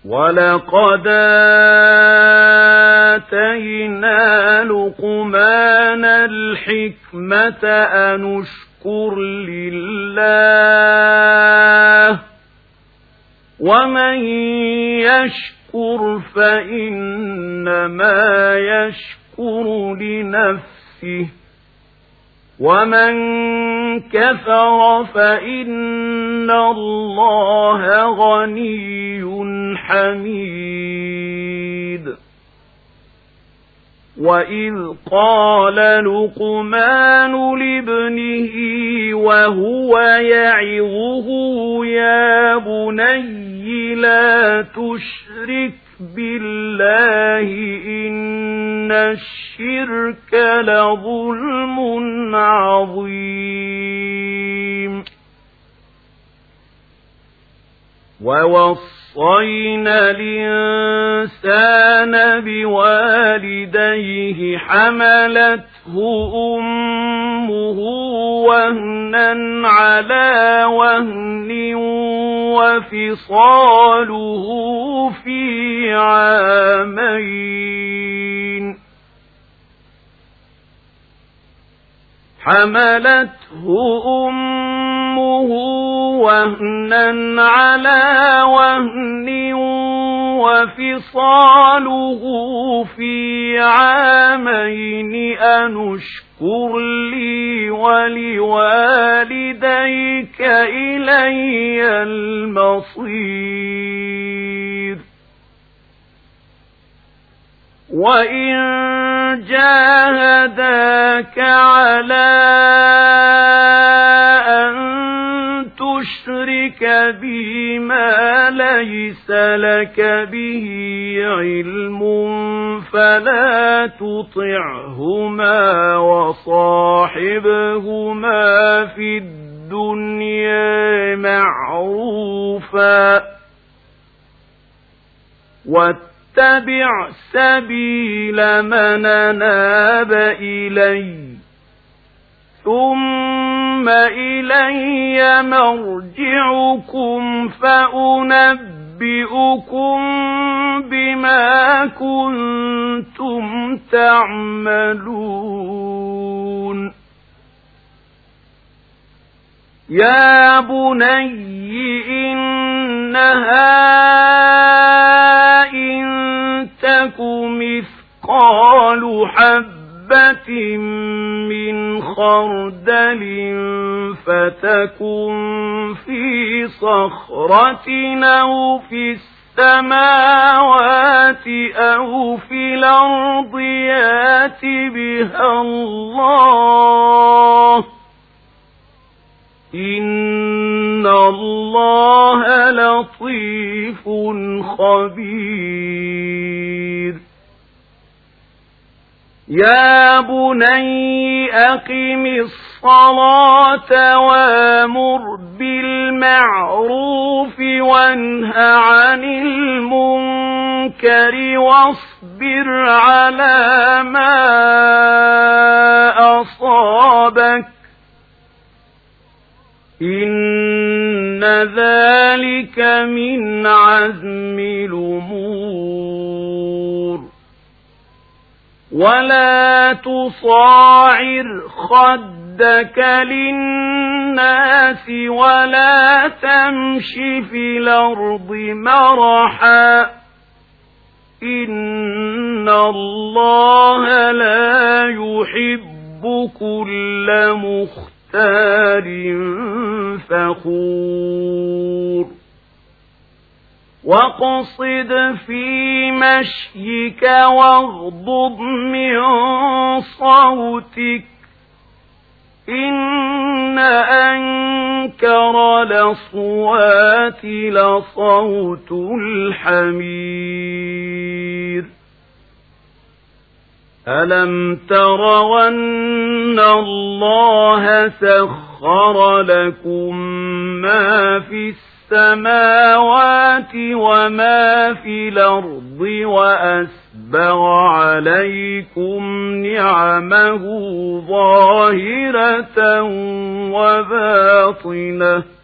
ولقد آتينا لقمان الحكمة أن اشكر لله ومن يشكر فإنما يشكر لنفسه ومن كفر فإن الله غني حميد وإذ قال لقمان لابنه وهو يعظه يا بني لا تشرك بالله إن الشرك لظلم عظيم ووصينا الإنسان بوالديه حملته أمه وهنا على وهن وفصاله في عامين حملته أمه وهنا على وهن وفصاله في عامين أن اشكر لي ولوالديك إلي المصير وإن جاهداك على أن تشرك بي ما ليس لك به علم فلا تطعهما وصاحبهما في الدنيا معروفا واتبع سبيل من أناب إلي ثم إلي مرجعكم فأنبئكم بما كنتم تعملون يا بني إنها إن تك مثقال حبة من خردل فتكن في صخرة أو في السماوات أو في الأرض يأت بها الله إن الله لطيف خبير يا بني أقم الصلاة وأمر بالمعروف وانه عن المنكر واصبر على ما أصابك إن ذلك من عزم الأمور ولا تصاعر خدك للناس ولا تمش في الأرض مرحا إن الله لا يحب كل مختار فخور واقصد في مشيك واغضض من صوتك إن أنكر الأصوات لصوت الحمير ألم تروا أن الله سخر لكم ما في السماوات وما في الأرض وأسبغ عليكم نعمه ظاهرة وباطنة